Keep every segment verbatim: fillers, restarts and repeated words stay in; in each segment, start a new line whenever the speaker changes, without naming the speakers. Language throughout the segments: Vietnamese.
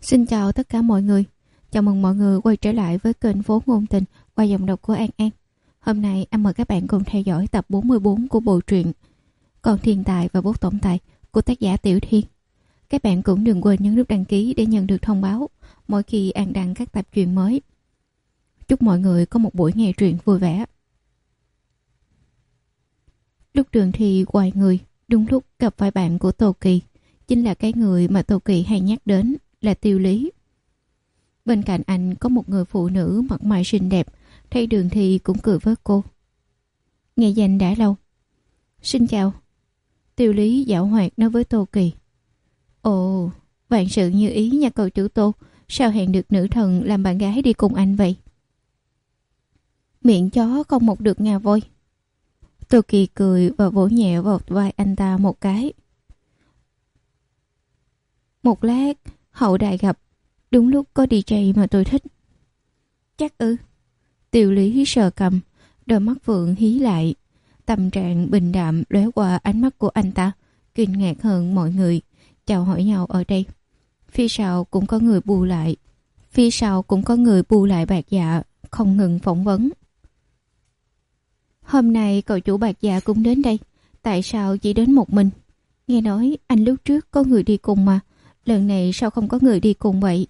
Xin chào tất cả mọi người. Chào mừng mọi người quay trở lại với kênh Phố Ngôn Tình qua giọng đọc của An An. Hôm nay anh mời các bạn cùng theo dõi tập bốn mươi bốn của bộ truyện Con Thiên Tài và Bố Tổng Tài của tác giả Tiểu Thiên. Các bạn cũng đừng quên nhấn nút đăng ký để nhận được thông báo mỗi khi An đăng các tập truyện mới. Chúc mọi người có một buổi nghe truyện vui vẻ. Lúc Đường Thi quay người, đúng lúc gặp phải bạn của Tô Kỳ, chính là cái người mà Tô Kỳ hay nhắc đến, là Tiêu Lý. Bên cạnh anh có một người phụ nữ mặt mày xinh đẹp, thấy Đường Thi cũng cười với cô. Nghe danh đã lâu. Xin chào. Tiêu Lý giảo hoạt nói với Tô Kỳ. Ồ, vạn sự như ý nha cậu chủ Tô, sao hẹn được nữ thần làm bạn gái đi cùng anh vậy? Miệng chó không một được ngà voi. Tô Kỳ cười và vỗ nhẹ vào vai anh ta một cái. Một lát, hậu đài gặp, đúng lúc có đi jay mà tôi thích. Chắc ư? Tiêu Lý sờ cầm, đôi mắt Phượng hí lại. Tâm trạng bình đạm lóe qua ánh mắt của anh ta, kinh ngạc hơn mọi người, chào hỏi nhau ở đây. Phía sau cũng có người bù lại. Phía sau cũng có người bù lại Bạc Dạ, không ngừng phỏng vấn. Hôm nay cậu chủ Bạc Dạ cũng đến đây, tại sao chỉ đến một mình? Nghe nói anh lúc trước có người đi cùng mà, lần này sao không có người đi cùng vậy?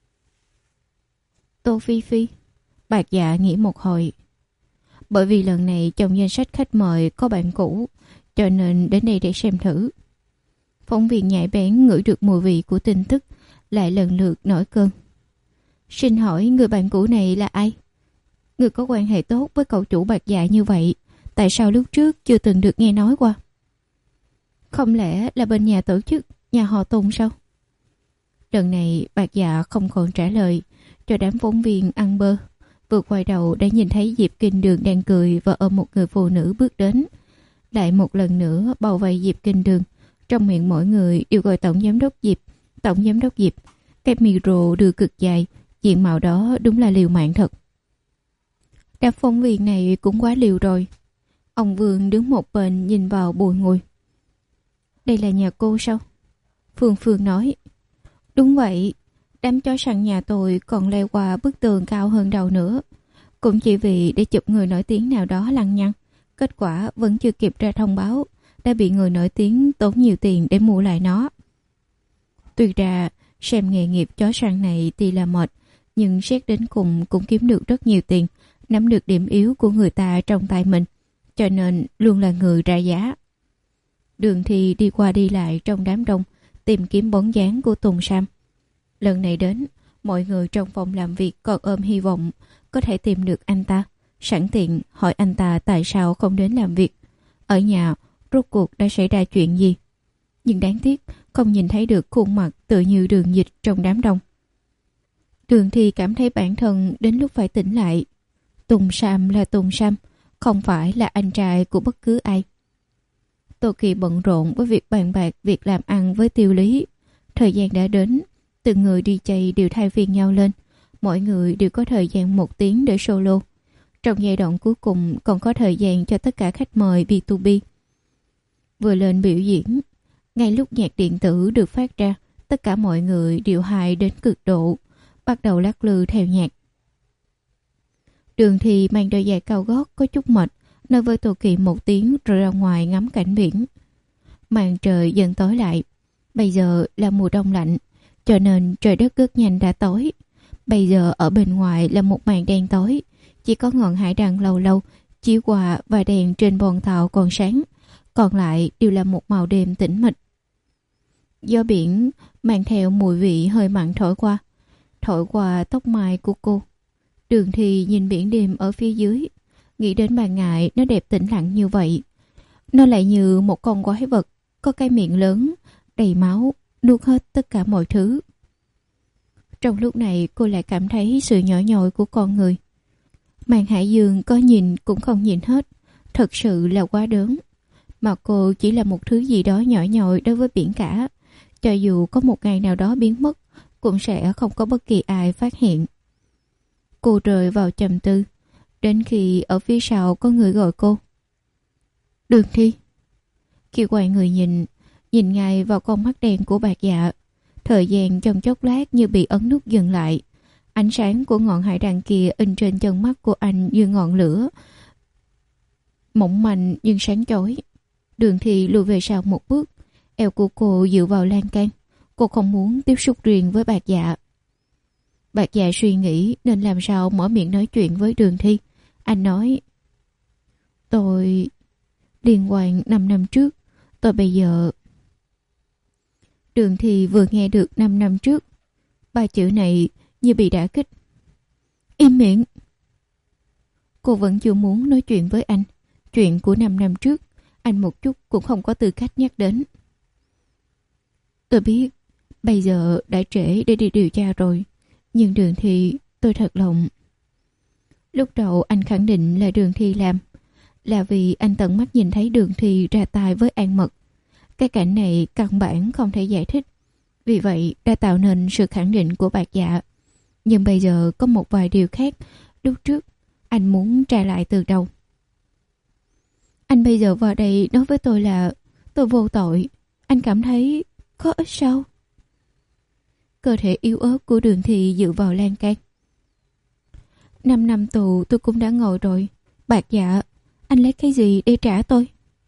Tô Phi Phi. Bạc Dạ nghĩ một hồi. Bởi vì lần này trong danh sách khách mời có bạn cũ, cho nên đến đây để xem thử. Phóng viên nhạy bén ngửi được mùi vị của tin tức, lại lần lượt nổi cơn. Xin hỏi người bạn cũ này là ai? Người có quan hệ tốt với cậu chủ Bạc Dạ như vậy, tại sao lúc trước chưa từng được nghe nói qua? Không lẽ là bên nhà tổ chức, nhà họ Tùng sao? Lần này Bạc Dạ không còn trả lời, cho đám phóng viên ăn bơ. Vừa quay đầu đã nhìn thấy Diệp Kinh Đường đang cười và ôm một người phụ nữ bước đến. Lại một lần nữa bao vây Diệp Kinh Đường. Trong miệng mỗi người đều gọi tổng giám đốc Diệp, tổng giám đốc Diệp. Cái micro đưa cực dài, diện mạo đó đúng là liều mạng thật. Đám phóng viên này cũng quá liều rồi. Ông Vương đứng một bên nhìn vào bùi ngùi. Đây là nhà cô sao? Phương Phương nói. Đúng vậy, đám chó săn nhà tôi còn leo qua bức tường cao hơn đầu nữa. Cũng chỉ vì để chụp người nổi tiếng nào đó lăng nhăng. Kết quả vẫn chưa kịp ra thông báo, đã bị người nổi tiếng tốn nhiều tiền để mua lại nó. Tuy ra, xem nghề nghiệp chó săn này thì là mệt, nhưng xét đến cùng cũng kiếm được rất nhiều tiền, nắm được điểm yếu của người ta trong tay mình, cho nên luôn là người ra giá. Đường Thi đi qua đi lại trong đám đông, tìm kiếm bóng dáng của Tùng Sam. Lần này đến, mọi người trong phòng làm việc còn ôm hy vọng có thể tìm được anh ta, sẵn tiện hỏi anh ta tại sao không đến làm việc. Ở nhà, rốt cuộc đã xảy ra chuyện gì? Nhưng đáng tiếc, không nhìn thấy được khuôn mặt tựa như Đường Dịch trong đám đông. Đường Thi cảm thấy bản thân đến lúc phải tỉnh lại. Tùng Sam là Tùng Sam, không phải là anh trai của bất cứ ai. Tô Kỳ bận rộn với việc bàn bạc việc làm ăn với Tiêu Lý. Thời gian đã đến, từng người đi jay đều thay phiên nhau lên. Mỗi người đều có thời gian một tiếng để solo. Trong giai đoạn cuối cùng còn có thời gian cho tất cả khách mời bê hai bê. Vừa lên biểu diễn, ngay lúc nhạc điện tử được phát ra, tất cả mọi người đều hài đến cực độ, bắt đầu lắc lư theo nhạc. Đường Thi mang đôi giày cao gót có chút mệt, nói với Tô Kỳ một tiếng rồi ra ngoài ngắm cảnh biển. Màn trời dần tối lại. Bây giờ là mùa đông lạnh, cho nên trời đất rất nhanh đã tối. Bây giờ ở bên ngoài là một màn đen tối, chỉ có ngọn hải đăng lâu lâu chiếu qua và đèn trên bòn tàu còn sáng, còn lại đều là một màu đêm tĩnh mịch. Gió biển mang theo mùi vị hơi mặn thổi qua, thổi qua tóc mai của cô. Đường Thi nhìn biển đêm ở phía dưới, nghĩ đến ban ngày nó đẹp tĩnh lặng như vậy. Nó lại như một con quái vật, có cái miệng lớn, đầy máu, nuốt hết tất cả mọi thứ. Trong lúc này cô lại cảm thấy sự nhỏ nhoi của con người. Màn hải dương có nhìn cũng không nhìn hết, thật sự là quá đớn. Mà cô chỉ là một thứ gì đó nhỏ nhoi đối với biển cả. Cho dù có một ngày nào đó biến mất, cũng sẽ không có bất kỳ ai phát hiện. Cô rơi vào trầm tư, đến khi ở phía sau có người gọi cô. Đường Thi. Khi quay người nhìn, nhìn ngay vào con mắt đen của Bạc Dạ, Thời gian trong chốc lát như bị ấn nút dừng lại. Ánh sáng của ngọn hải đăng kia in trên chân mắt của anh như ngọn lửa, mỏng manh nhưng sáng chói. Đường Thi lùi về sau một bước, eo của cô dựa vào lan can. Cô không muốn tiếp xúc riêng với Bạc Dạ. Bạc Dạ suy nghĩ nên làm sao mở miệng nói chuyện với Đường Thi. Anh nói: Tôi liên quan năm năm trước. Tôi bây giờ... Đường Thi vừa nghe được năm năm trước, ba chữ này như bị đả kích. Im miệng! Cô vẫn chưa muốn nói chuyện với anh. Chuyện của năm năm trước anh một chút cũng không có tư cách nhắc đến. Tôi biết bây giờ đã trễ để đi điều tra rồi, nhưng Đường Thi, tôi thật lòng... Lúc đầu anh khẳng định là Đường Thi làm, là vì anh tận mắt nhìn thấy Đường Thi ra tay với An Mật. Cái cảnh này căn bản không thể giải thích, vì vậy đã tạo nên sự khẳng định của Bạc Dạ. Nhưng bây giờ có một vài điều khác lúc trước anh muốn tra lại từ đầu. Anh bây giờ vào đây nói với tôi là tôi vô tội, anh cảm thấy có ích sao? Cơ thể yếu ớt của Đường Thi dựa vào lan can. Năm năm tù tôi cũng đã ngồi rồi. Bạc Dạ, anh lấy cái gì để trả tôi?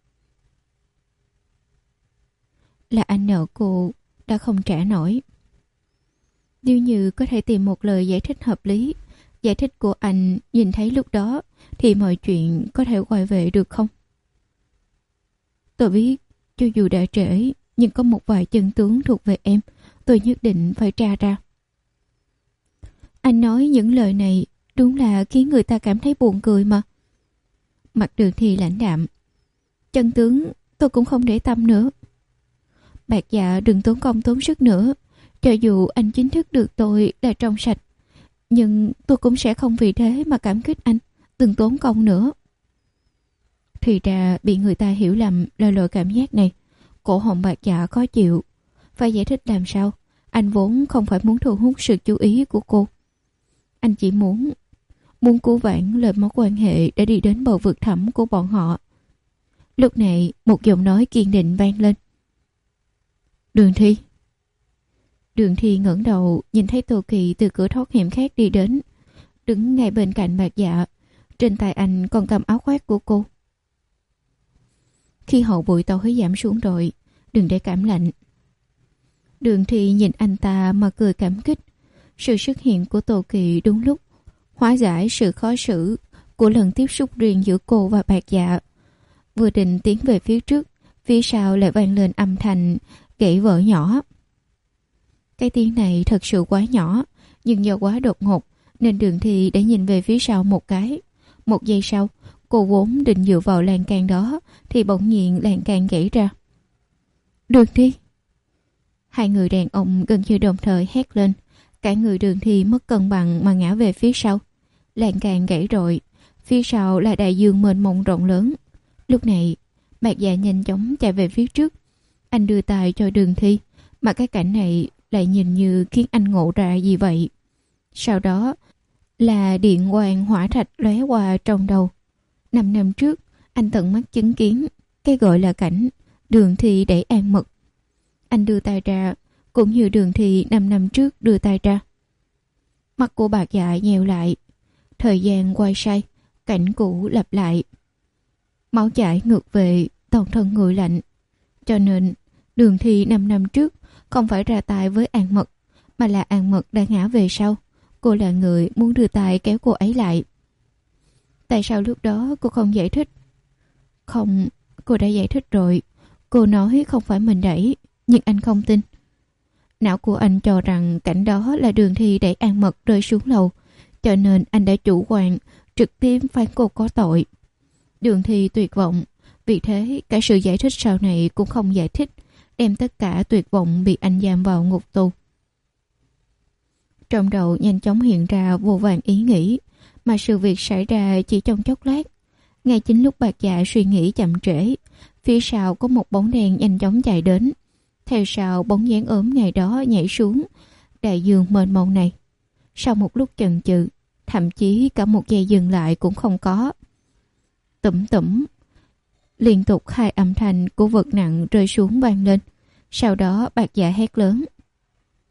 Là anh nợ cô đã không trả nổi. Nếu như có thể tìm một lời giải thích hợp lý, giải thích của anh nhìn thấy lúc đó, thì mọi chuyện có thể quay về được không? Tôi biết, cho dù đã trễ, nhưng có một vài chân tướng thuộc về em, tôi nhất định phải tra ra. Anh nói những lời này đúng là khiến người ta cảm thấy buồn cười mà. Mặt Đường Thi lãnh đạm. Chân tướng tôi cũng không để tâm nữa. Bạc Dạ đừng tốn công tốn sức nữa. Cho dù anh chính thức được tôi là trong sạch, nhưng tôi cũng sẽ không vì thế mà cảm kích anh. Đừng tốn công nữa. Thì ra bị người ta hiểu lầm là loại cảm giác này. Cổ họng Bạc Dạ khó chịu. Phải giải thích làm sao? Anh vốn không phải muốn thu hút sự chú ý của cô. Anh chỉ muốn Muốn cứu vãn lời mối quan hệ đã đi đến bờ vực thẳm của bọn họ. Lúc này một giọng nói kiên định vang lên. Đường Thi. Đường Thi ngẩng đầu nhìn thấy Tô Kỳ từ cửa thoát hiểm khác đi đến, đứng ngay bên cạnh Bạc Dạ. Trên tay anh còn cầm áo khoác của cô. Khi hậu bụi tối giảm xuống rồi, đừng để cảm lạnh. Đường Thi nhìn anh ta mà cười cảm kích. Sự xuất hiện của Tô Kỳ đúng lúc hóa giải sự khó xử của lần tiếp xúc riêng giữa cô và Bạc Dạ. Vừa định tiến về phía trước, phía sau lại vang lên âm thanh gãy vỡ nhỏ. Cái tiếng này thật sự quá nhỏ, nhưng do quá đột ngột nên Đường Thi đã nhìn về phía sau một cái. Một giây sau, cô vốn định dựa vào lan can đó thì bỗng nhiên lan can gãy ra. Đường Thi! Hai người đàn ông gần như đồng thời hét lên. Cả người Đường Thi mất cân bằng mà ngã về phía sau. Lan can gãy rồi, phía sau là đại dương mênh mông rộng lớn. Lúc này, Bạc Dạ nhanh chóng chạy về phía trước. Anh đưa tay cho Đường Thi, mà cái cảnh này lại nhìn như khiến anh ngộ ra gì vậy. Sau đó là điện quang hỏa thạch lóe qua trong đầu. Năm năm trước, anh tận mắt chứng kiến cái gọi là cảnh Đường Thi đẩy An Mật. Anh đưa tay ra, cũng như Đường Thi năm năm trước đưa tay ra. Mắt của Bạc Dạ nhèo lại. Thời gian quay say, cảnh cũ lặp lại. Máu chảy ngược về, toàn thân nguội lạnh. Cho nên, Đường Thi năm năm trước không phải ra tay với An Mật, mà là An Mật đã ngã về sau. Cô là người muốn đưa tay kéo cô ấy lại. Tại sao lúc đó cô không giải thích? Không, cô đã giải thích rồi. Cô nói không phải mình đẩy, nhưng anh không tin. Não của anh cho rằng cảnh đó là Đường Thi đẩy An Mật rơi xuống lầu, cho nên anh đã chủ quan trực tiếp phán cô có tội. Đường Thi tuyệt vọng, vì thế cả sự giải thích sau này cũng không giải thích, đem tất cả tuyệt vọng bị anh giam vào ngục tù. Trong đầu nhanh chóng hiện ra vô vàn ý nghĩ, mà sự việc xảy ra chỉ trong chốc lát. Ngay chính lúc Bạc Dạ suy nghĩ chậm trễ, phía sau có một bóng đen nhanh chóng chạy đến. Theo sau bóng dáng ốm ngày đó nhảy xuống đại dương mênh mông này. Sau một lúc chần chừ, thậm chí cả một giây dừng lại cũng không có. Tủm tủm, liên tục hai âm thanh của vật nặng rơi xuống vang lên. Sau đó Bạc Dạ hét lớn.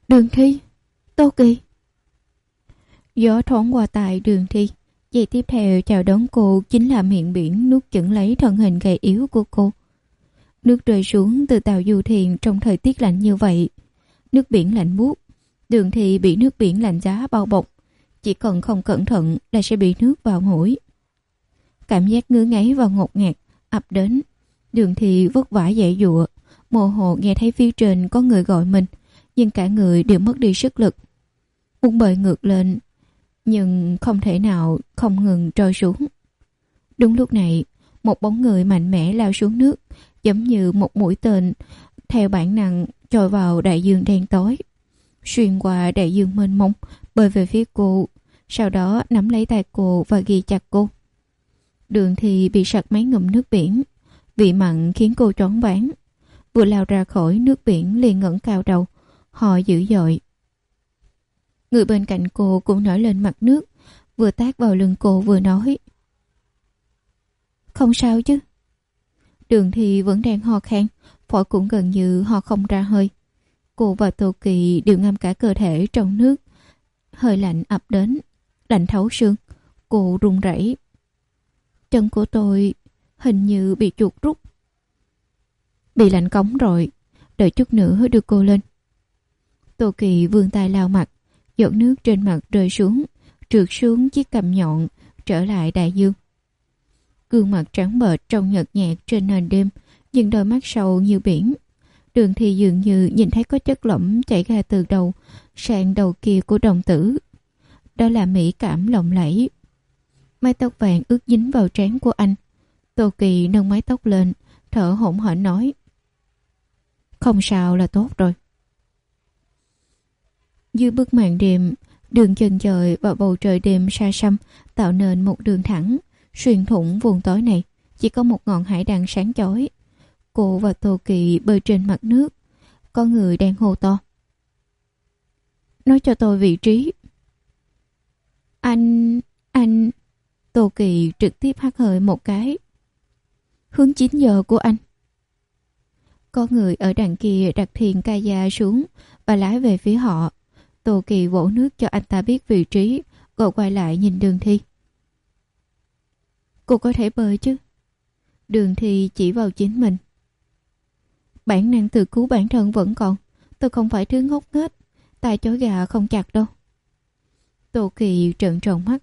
Đường Thi, Tô Kỳ. Gió thoáng qua tai Đường Thi. Giây tiếp theo chào đón cô chính là miệng biển nuốt chửng lấy thân hình gầy yếu của cô. Nước rơi xuống từ tàu du thuyền trong thời tiết lạnh như vậy. Nước biển lạnh buốt. Đường Thi bị nước biển lạnh giá bao bọc. Chỉ cần không cẩn thận là sẽ bị nước vào mũi. Cảm giác ngứa ngáy và ngột ngạt ập đến. Đường Thi vất vả dãy dụa. Mơ hồ nghe thấy phía trên có người gọi mình, nhưng cả người đều mất đi sức lực. Muốn bơi ngược lên, nhưng không thể nào không ngừng trôi xuống. Đúng lúc này, một bóng người mạnh mẽ lao xuống nước, giống như một mũi tên theo bản năng trôi vào đại dương đen tối, xuyên qua đại dương mênh mông, bơi về phía cô, sau đó nắm lấy tay cô và ghi chặt cô. Đường Thi bị sặc mấy ngụm nước biển, vị mặn khiến cô choáng váng. Vừa lao ra khỏi nước biển liền ngẩng cao đầu, họ dữ dội. Người bên cạnh cô cũng nổi lên mặt nước, vừa tát vào lưng cô vừa nói: "Không sao chứ?" Đường Thi vẫn đang ho khan, phổi cũng gần như ho không ra hơi. Cô và Tô Kỳ đều ngâm cả cơ thể trong nước. Hơi lạnh ập đến, lạnh thấu xương. Cô run rẩy. Chân của tôi hình như bị chuột rút. Bị lạnh cống rồi, đợi chút nữa đưa cô lên. Tô Kỳ vươn tay lau mặt, giọt nước trên mặt rơi xuống, trượt xuống chiếc cằm nhọn, trở lại đại dương. Gương mặt trắng bệch trông nhợt nhạt trên nền đêm, nhưng đôi mắt sâu như biển. Đường Thi dường như nhìn thấy có chất lỏng chảy ra từ đầu sang đầu kia của đồng tử. Đó là mỹ cảm lộng lẫy. Mái tóc vàng ướt dính vào trán của anh. Tô Kỳ nâng mái tóc lên, thở hổn hển nói: "Không sao là tốt rồi." Dưới bức màn đêm, đường chân trời và bầu trời đêm xa xăm tạo nên một đường thẳng. Xuyên thủng vùng tối này chỉ có một ngọn hải đăng sáng chói. Cô và Tô Kỳ bơi trên mặt nước. Có người đang hô to: "Nói cho tôi vị trí." Anh... anh... Tô Kỳ trực tiếp hắt hơi một cái. "Hướng chín giờ của anh." Có người ở đằng kia đặt thuyền kayak xuống và lái về phía họ. Tô Kỳ vỗ nước cho anh ta biết vị trí, rồi quay lại nhìn Đường Thi. "Cô có thể bơi chứ?" Đường Thi chỉ vào chính mình. "Bản năng tự cứu bản thân vẫn còn. Tôi không phải thứ ngốc nghếch, tay chói gà không chặt đâu." Tô Kỳ trợn tròn mắt.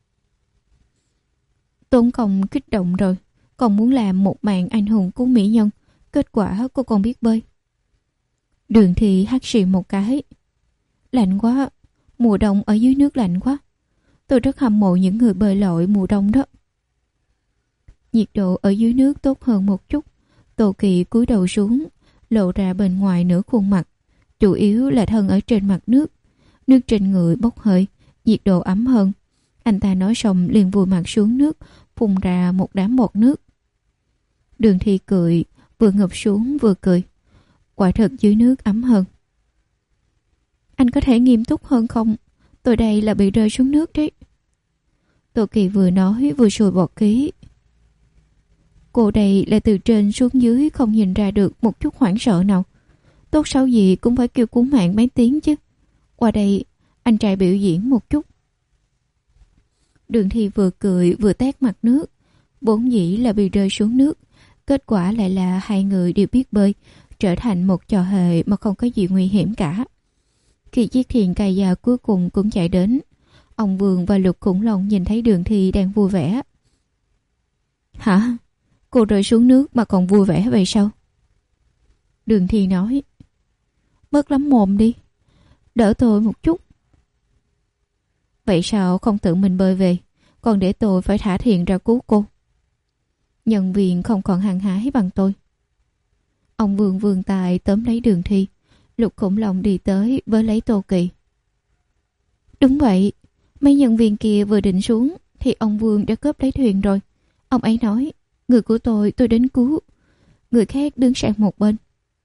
Tốn công kích động rồi, còn muốn làm một màn anh hùng cứu mỹ nhân, kết quả cô còn biết bơi. Đường Thi hắt xì một cái. "Lạnh quá, mùa đông ở dưới nước lạnh quá. Tôi rất hâm mộ những người bơi lội mùa đông đó." Nhiệt độ ở dưới nước tốt hơn một chút. Tô Kỳ cúi đầu xuống, lộ ra bên ngoài nửa khuôn mặt, chủ yếu là thân ở trên mặt nước. Nước trên người bốc hơi, nhiệt độ ấm hơn. Anh ta nói xong liền vùi mặt xuống nước, phun ra một đám bọt nước. Đường Thi cười, vừa ngập xuống vừa cười. Quả thật dưới nước ấm hơn. "Anh có thể nghiêm túc hơn không? Tôi đây là bị rơi xuống nước đấy." Tô Kỳ vừa nói vừa sùi bọt khí. Cô đây là từ trên xuống dưới không nhìn ra được một chút hoảng sợ nào. Tốt xấu gì cũng phải kêu cứu mạng mấy tiếng chứ. Qua đây anh trai biểu diễn một chút. Đường Thi vừa cười vừa tát mặt nước. Vốn dĩ là bị rơi xuống nước, kết quả lại là hai người đều biết bơi, trở thành một trò hề mà không có gì nguy hiểm cả. Khi chiếc thuyền kayak cuối cùng cũng chạy đến, ông Vương và Lục Khủng Long nhìn thấy Đường Thi đang vui vẻ. "Hả? Cô rơi xuống nước mà còn vui vẻ vậy sao?" Đường Thi nói. "Bớt lắm mồm đi, đỡ tôi một chút." "Vậy sao không tự mình bơi về, còn để tôi phải thả thuyền ra cứu cô?" "Nhân viên không còn hăng hái bằng tôi." Ông Vương vươn tay tóm lấy Đường Thi. Lục Khủng Long đi tới với lấy Tô Kỳ. "Đúng vậy, mấy nhân viên kia vừa định xuống thì ông Vương đã cướp lấy thuyền rồi. Ông ấy nói, người của tôi tôi đến cứu, người khác đứng sang một bên."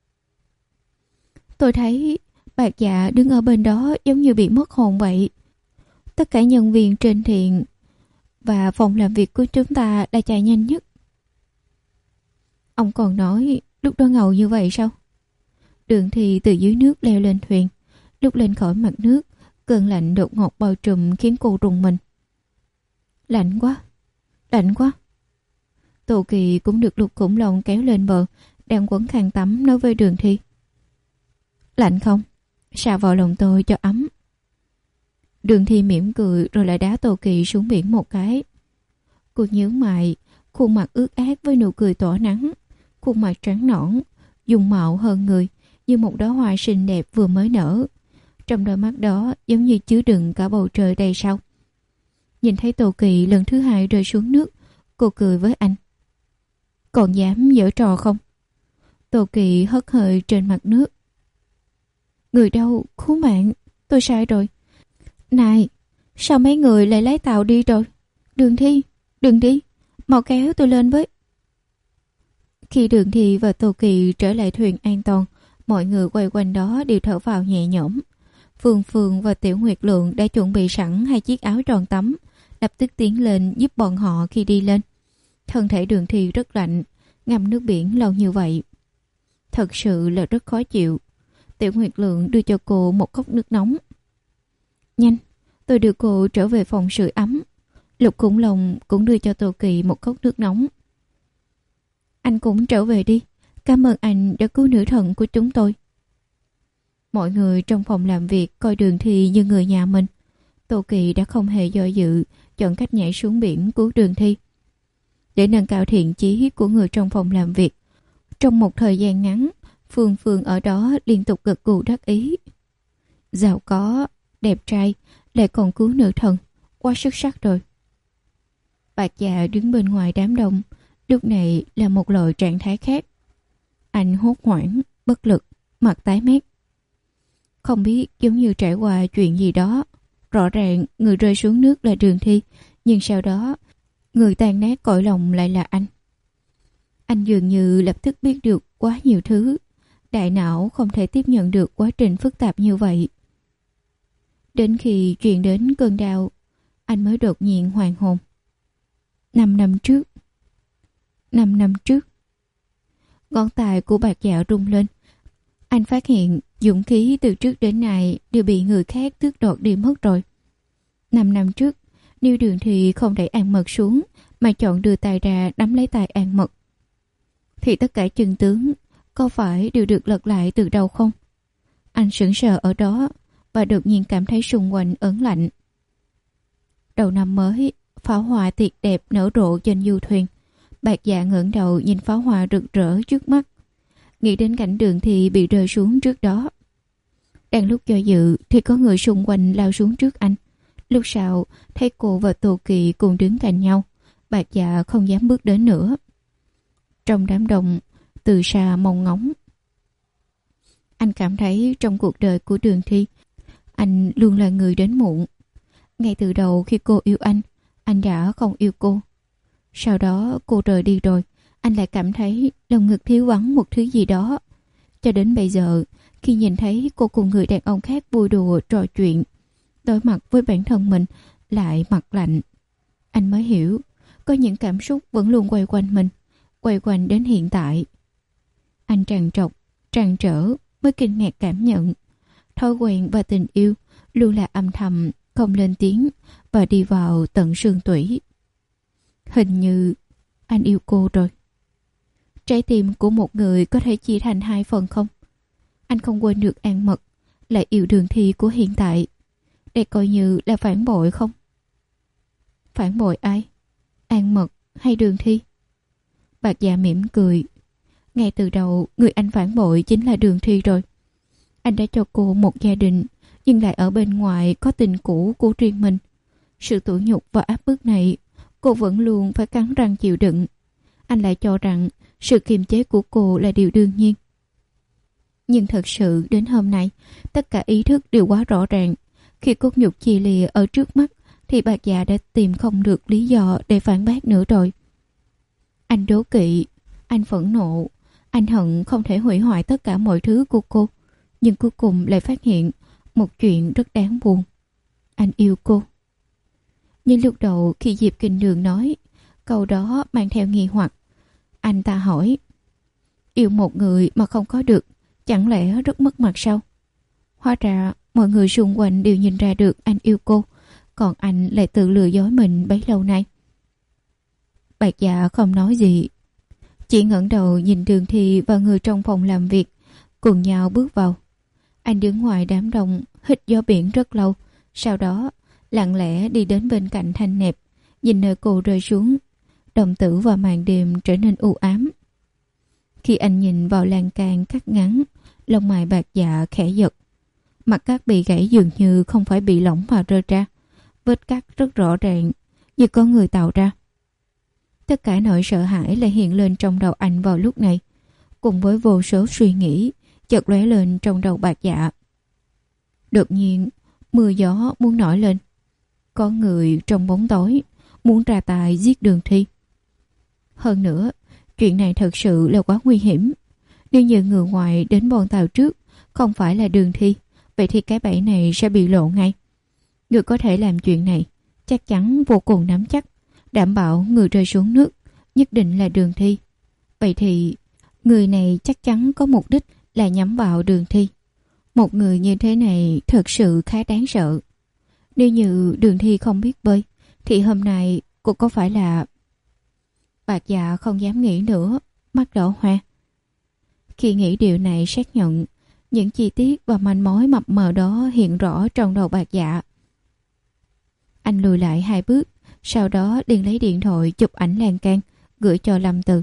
Tôi thấy Bạc Dạ đứng ở bên đó giống như bị mất hồn vậy. Tất cả nhân viên trên thuyền và phòng làm việc của chúng ta đã chạy nhanh nhất. Ông còn nói lúc đó ngầu như vậy sao? Đường Thi từ dưới nước leo lên thuyền, lúc lên khỏi mặt nước, cơn lạnh đột ngột bao trùm khiến cô rùng mình. Lạnh quá, lạnh quá. Tô Kỳ cũng được Lục Khủng Long kéo lên bờ, đang quấn khăn tắm nói với Đường Thi. Lạnh không? Xà vào lòng tôi cho ấm. Đường Thi mỉm cười rồi lại đá Tô Kỳ xuống biển một cái. Cô nhíu mày, khuôn mặt ướt át với nụ cười tỏa nắng, khuôn mặt trắng nõn, dung mạo hơn người, như một đóa hoa xinh đẹp vừa mới nở. Trong đôi mắt đó giống như chứa đựng cả bầu trời đầy sao. Nhìn thấy Tô Kỳ lần thứ hai rơi xuống nước, cô cười với anh. Còn dám giở trò không? Tô Kỳ hất hơi trên mặt nước. Người đâu, cứu mạng, tôi sai rồi. Này, sao mấy người lại lấy tàu đi rồi? Đường Thi, đừng đi, mau kéo tôi lên với. Khi Đường Thi và Tô Kỳ trở lại thuyền an toàn, mọi người quay quanh đó đều thở vào nhẹ nhõm. Phương Phương và Tiểu Nguyệt Lượng đã chuẩn bị sẵn hai chiếc áo tròn tắm, lập tức tiến lên giúp bọn họ khi đi lên. Thân thể Đường Thi rất lạnh, ngâm nước biển lâu như vậy. Thật sự là rất khó chịu. Tiểu Nguyệt Lượng đưa cho cô một cốc nước nóng. Nhanh, tôi đưa cô trở về phòng sưởi ấm. Lục Khủng Long cũng đưa cho Tô Kỳ một cốc nước nóng. Anh cũng trở về đi. Cảm ơn anh đã cứu nữ thần của chúng tôi. Mọi người trong phòng làm việc coi Đường Thi như người nhà mình. Tô Kỳ đã không hề do dự, chọn cách nhảy xuống biển cứu Đường Thi. Để nâng cao thiện chí của người trong phòng làm việc, trong một thời gian ngắn, Phương Phương ở đó liên tục gật gù đắc ý. Giàu có, đẹp trai, lại còn cứu nữ thần, quá xuất sắc rồi. Bạch Dạ đứng bên ngoài đám đông, lúc này là một loại trạng thái khác. Anh hốt hoảng, bất lực, mặt tái mét. Không biết giống như trải qua chuyện gì đó. Rõ ràng người rơi xuống nước là Đường Thi, nhưng sau đó người tan nát cõi lòng lại là anh. Anh dường như lập tức biết được quá nhiều thứ. Đại não không thể tiếp nhận được quá trình phức tạp như vậy. Đến khi chuyện đến cơn đau, anh mới đột nhiên hoàn hồn. Năm năm trước. Năm năm trước. Ngón tay của Bạch Dạ rung lên. Anh phát hiện dũng khí từ trước đến nay đều bị người khác tước đoạt đi mất rồi. Năm năm trước, nếu Đường Thi không đẩy An Mật xuống mà chọn đưa tay ra nắm lấy tay An Mật, thì tất cả chân tướng có phải đều được lật lại từ đầu không? Anh sững sờ ở đó và đột nhiên cảm thấy xung quanh ớn lạnh. Đầu năm mới, pháo hoa tuyệt đẹp nở rộ trên du thuyền. Bạch Dạ ngẩng đầu nhìn pháo hoa rực rỡ trước mắt, nghĩ đến cảnh Đường Thi bị rơi xuống trước đó. Đang lúc do dự thì có người xung quanh lao xuống trước anh. Lúc sau thấy cô và Tô Kỳ cùng đứng cạnh nhau, Bạch Dạ không dám bước đến nữa. Trong đám đông, từ xa mong ngóng. Anh cảm thấy trong cuộc đời của Đường Thi, anh luôn là người đến muộn. Ngay từ đầu khi cô yêu anh, anh đã không yêu cô. Sau đó cô rời đi rồi, anh lại cảm thấy lòng ngực thiếu vắng một thứ gì đó. Cho đến bây giờ, khi nhìn thấy cô cùng người đàn ông khác vui đùa trò chuyện, đối mặt với bản thân mình lại mặt lạnh, anh mới hiểu có những cảm xúc vẫn luôn quay quanh mình, quay quanh đến hiện tại. Anh tràn trọc, tràn trở mới kinh ngạc cảm nhận thói quen và tình yêu luôn là âm thầm, không lên tiếng và đi vào tận xương tủy. Hình như anh yêu cô rồi. Trái tim của một người có thể chia thành hai phần không? Anh không quên được An Mật, lại yêu Đường Thi của hiện tại. Đây coi như là phản bội không? Phản bội ai? An Mật hay Đường Thi? Bạch Dạ mỉm cười. Ngay từ đầu, người anh phản bội chính là Đường Thi rồi. Anh đã cho cô một gia đình, nhưng lại ở bên ngoài có tình cũ của riêng mình. Sự tủi nhục và áp bức này, cô vẫn luôn phải cắn răng chịu đựng. Anh lại cho rằng sự kiềm chế của cô là điều đương nhiên. Nhưng thật sự đến hôm nay, tất cả ý thức đều quá rõ ràng. Khi cốt nhục chia lìa ở trước mắt, thì Bạch Dạ đã tìm không được lý do để phản bác nữa rồi. Anh đố kỵ, anh phẫn nộ, anh hận không thể hủy hoại tất cả mọi thứ của cô. Nhưng cuối cùng lại phát hiện một chuyện rất đáng buồn. Anh yêu cô. Nhưng lúc đầu khi Diệp Kinh Đường nói câu đó mang theo nghi hoặc, anh ta hỏi: yêu một người mà không có được, chẳng lẽ rất mất mặt sao? Hóa ra mọi người xung quanh đều nhìn ra được anh yêu cô, còn anh lại tự lừa dối mình bấy lâu nay. Bạch Dạ không nói gì, chỉ ngẩng đầu nhìn Đường Thi và người trong phòng làm việc, cùng nhau bước vào. Anh đứng ngoài đám đông, hít gió biển rất lâu, sau đó lặng lẽ đi đến bên cạnh Thanh Nẹp, nhìn nơi cô rơi xuống. Đồng tử và màn đêm trở nên u ám. Khi anh nhìn vào lan can cắt ngắn, lông mày Bạch Dạ khẽ giật. Mặt cát bị gãy dường như không phải bị lỏng mà rơi ra, vết cắt rất rõ ràng, như có người tạo ra. Tất cả nỗi sợ hãi lại hiện lên trong đầu anh vào lúc này, cùng với vô số suy nghĩ chợt lóe lên trong đầu Bạch Dạ. Đột nhiên, mưa gió muốn nổi lên. Có người trong bóng tối muốn ra tay giết Đường Thi. Hơn nữa, chuyện này thật sự là quá nguy hiểm. Nếu như người ngoài đến bọn tàu trước không phải là Đường Thi, vậy thì cái bẫy này sẽ bị lộ ngay. Người có thể làm chuyện này chắc chắn vô cùng nắm chắc, đảm bảo người rơi xuống nước nhất định là Đường Thi. Vậy thì người này chắc chắn có mục đích là nhắm vào Đường Thi. Một người như thế này thật sự khá đáng sợ. Nếu như Đường Thi không biết bơi thì hôm nay cô có phải là... Bạch Dạ không dám nghĩ nữa, mắt đỏ hoe. Khi nghĩ điều này xác nhận, những chi tiết và manh mối mập mờ đó hiện rõ trong đầu Bạch Dạ. Anh lùi lại hai bước, sau đó liền lấy điện thoại chụp ảnh lan can, gửi cho Lâm Từ.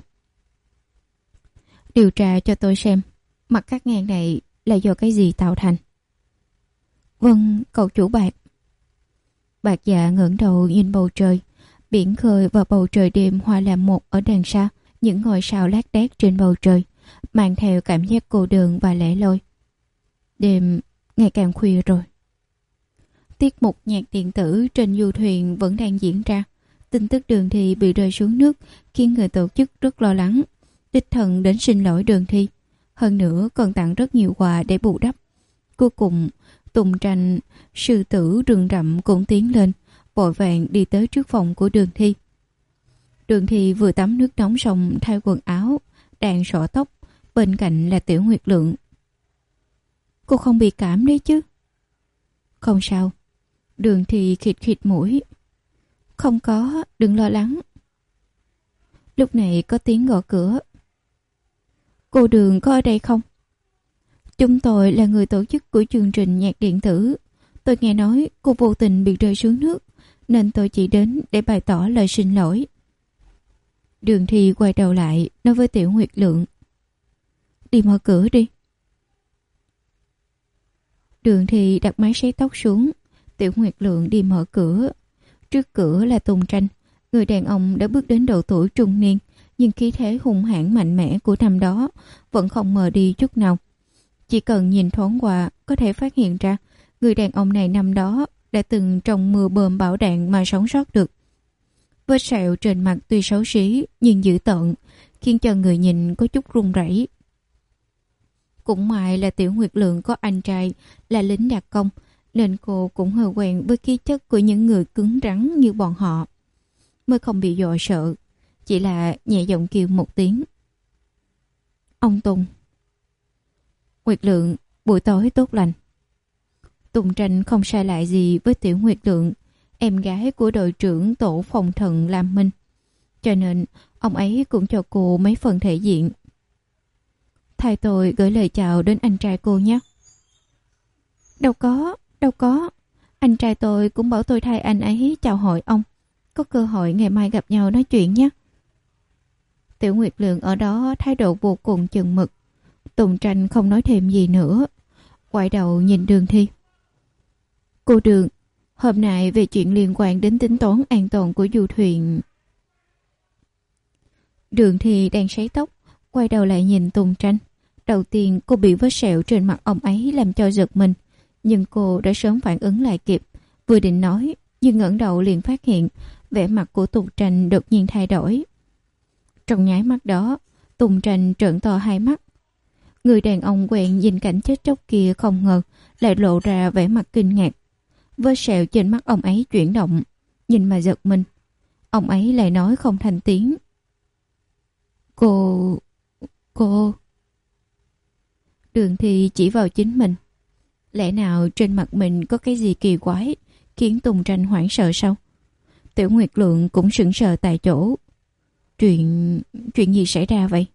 Điều tra cho tôi xem, mặt cắt ngang này là do cái gì tạo thành. Vâng, cậu chủ Bạch. Bạch Dạ ngẩng đầu nhìn bầu trời, biển khơi và bầu trời đêm hòa làm một ở đằng xa, những ngôi sao lác đác trên bầu trời, mang theo cảm giác cô đơn và lẻ loi. Đêm ngày càng khuya rồi. Tiết mục nhạc điện tử trên du thuyền vẫn đang diễn ra. Tin tức Đường Thi bị rơi xuống nước khiến người tổ chức rất lo lắng. Đích thân đến xin lỗi Đường Thi, hơn nữa còn tặng rất nhiều quà để bù đắp. Cuối cùng, Tùng Tranh, sư tử rừng rậm cũng tiến lên, vội vàng đi tới trước phòng của Đường Thi. Đường Thi vừa tắm nước nóng xong thay quần áo, đang xõa tóc, bên cạnh là Tiểu Nguyệt Lượng. Cô không bị cảm đấy chứ? Không sao. Đường Thi khịt khịt mũi. Không có, đừng lo lắng. Lúc này có tiếng gõ cửa. Cô Đường có ở đây không? Chúng tôi là người tổ chức của chương trình nhạc điện tử. Tôi nghe nói cô vô tình bị rơi xuống nước, nên tôi chỉ đến để bày tỏ lời xin lỗi. Đường Thi quay đầu lại nói với Tiểu Nguyệt Lượng. Đi mở cửa đi. Đường Thi đặt máy sấy tóc xuống, Tiểu Nguyệt Lượng đi mở cửa. Trước cửa là Tùng Tranh, người đàn ông đã bước đến độ tuổi trung niên, nhưng khí thế hung hãn mạnh mẽ của năm đó vẫn không mờ đi chút nào. Chỉ cần nhìn thoáng qua có thể phát hiện ra người đàn ông này năm đó đã từng trong mưa bom bão đạn mà sống sót được. Vết sẹo trên mặt tuy xấu xí nhưng dữ tợn, khiến cho người nhìn có chút run rẩy. Cũng may là Tiểu Nguyệt Lượng có anh trai là lính đặc công, nên cô cũng hơi quen với khí chất của những người cứng rắn như bọn họ, mới không bị dọa sợ, chỉ là nhẹ giọng kêu một tiếng. Ông Tùng. Nguyệt Lượng, buổi tối tốt lành. Tùng Tranh không sai lại gì với Tiểu Nguyệt Lượng, em gái của đội trưởng tổ phòng thần Lam Minh, cho nên ông ấy cũng cho cô mấy phần thể diện. Thay tôi gửi lời chào đến anh trai cô nhé. Đâu có, đâu có. Anh trai tôi cũng bảo tôi thay anh ấy chào hỏi ông. Có cơ hội ngày mai gặp nhau nói chuyện nhé. Tiểu Nguyệt Lượng ở đó thái độ vô cùng chừng mực. Tùng Tranh không nói thêm gì nữa, quay đầu nhìn Đường Thi. Cô Đường, hôm nay về chuyện liên quan đến tính toán an toàn của du thuyền. Đường Thi đang sấy tóc, quay đầu lại nhìn Tùng Tranh. Đầu tiên cô bị vết sẹo trên mặt ông ấy làm cho giật mình, nhưng cô đã sớm phản ứng lại kịp, vừa định nói nhưng ngẩng đầu liền phát hiện vẻ mặt của Tùng Tranh đột nhiên thay đổi. Trong nháy mắt đó, Tùng Tranh trợn to hai mắt. Người đàn ông quen nhìn cảnh chết chóc kia không ngờ lại lộ ra vẻ mặt kinh ngạc. Vết sẹo trên mắt ông ấy chuyển động, nhìn mà giật mình. Ông ấy lại nói không thành tiếng. Cô... cô... Đường Thi chỉ vào chính mình. Lẽ nào trên mặt mình có cái gì kỳ quái khiến Tùng Tranh hoảng sợ sao? Tiểu Nguyệt Lượng cũng sững sờ tại chỗ. Chuyện... chuyện gì xảy ra vậy?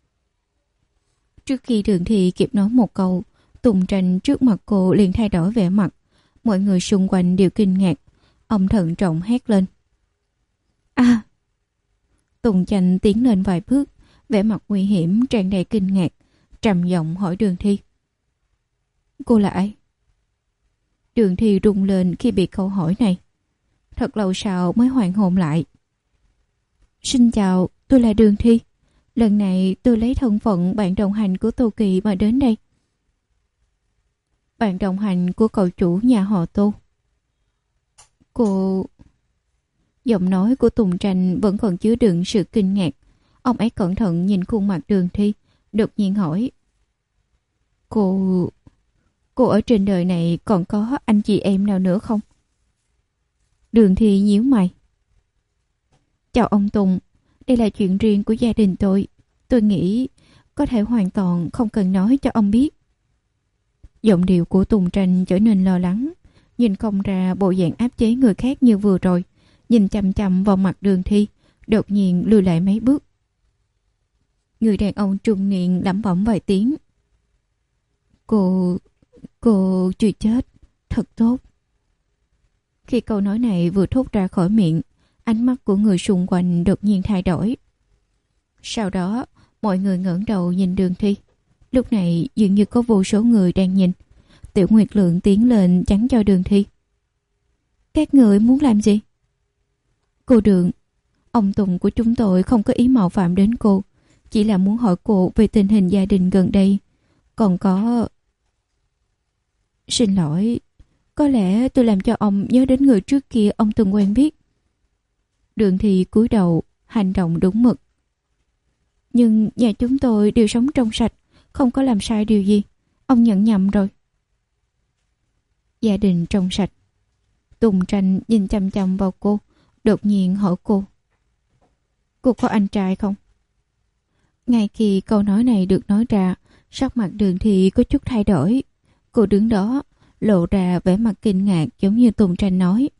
Trước khi Đường Thi kịp nói một câu, Tùng Tranh trước mặt cô liền thay đổi vẻ mặt. Mọi người xung quanh đều kinh ngạc. Ông thận trọng hét lên. À! Tùng Tranh tiến lên vài bước, vẻ mặt nguy hiểm tràn đầy kinh ngạc, trầm giọng hỏi Đường Thi. Cô là ai? Đường Thi rung lên khi bị câu hỏi này. Thật lâu sau mới hoàn hồn lại. Xin chào, tôi là Đường Thi. Lần này tôi lấy thân phận bạn đồng hành của Tô Kỳ mà đến đây. Bạn đồng hành của cậu chủ nhà họ Tô. Cô... Giọng nói của Tùng Tranh vẫn còn chứa đựng sự kinh ngạc. Ông ấy cẩn thận nhìn khuôn mặt Đường Thi, đột nhiên hỏi. Cô... Cô ở trên đời này còn có anh chị em nào nữa không? Đường Thi nhíu mày. Chào ông Tùng, đây là chuyện riêng của gia đình tôi. Tôi nghĩ có thể hoàn toàn không cần nói cho ông biết. Giọng điệu của Tùng Tranh trở nên lo lắng, nhìn không ra bộ dạng áp chế người khác như vừa rồi. Nhìn chằm chằm vào mặt Đường Thi, đột nhiên lùi lại mấy bước. Người đàn ông trung niên lẩm bẩm vài tiếng. Cô... cô chưa chết, thật tốt. Khi câu nói này vừa thốt ra khỏi miệng, ánh mắt của người xung quanh đột nhiên thay đổi. Sau đó, mọi người ngẩng đầu nhìn Đường Thi. Lúc này dường như có vô số người đang nhìn. Tiểu Nguyệt Lượng tiến lên chắn cho Đường Thi. Các người muốn làm gì? Cô Đường, ông Tùng của chúng tôi không có ý mạo phạm đến cô, chỉ là muốn hỏi cô về tình hình gia đình gần đây. Còn có... Xin lỗi, có lẽ tôi làm cho ông nhớ đến người trước kia ông từng quen biết. Đường Thi cúi đầu, hành động đúng mực. Nhưng nhà chúng tôi đều sống trong sạch, không có làm sai điều gì. Ông nhận nhầm rồi. Gia đình trong sạch. Tùng Tranh nhìn chăm chăm vào cô, đột nhiên hỏi cô. Cô có anh trai không? Ngay khi câu nói này được nói ra, sắc mặt Đường Thi có chút thay đổi. Cô đứng đó, lộ ra vẻ mặt kinh ngạc giống như Tùng Tranh nói.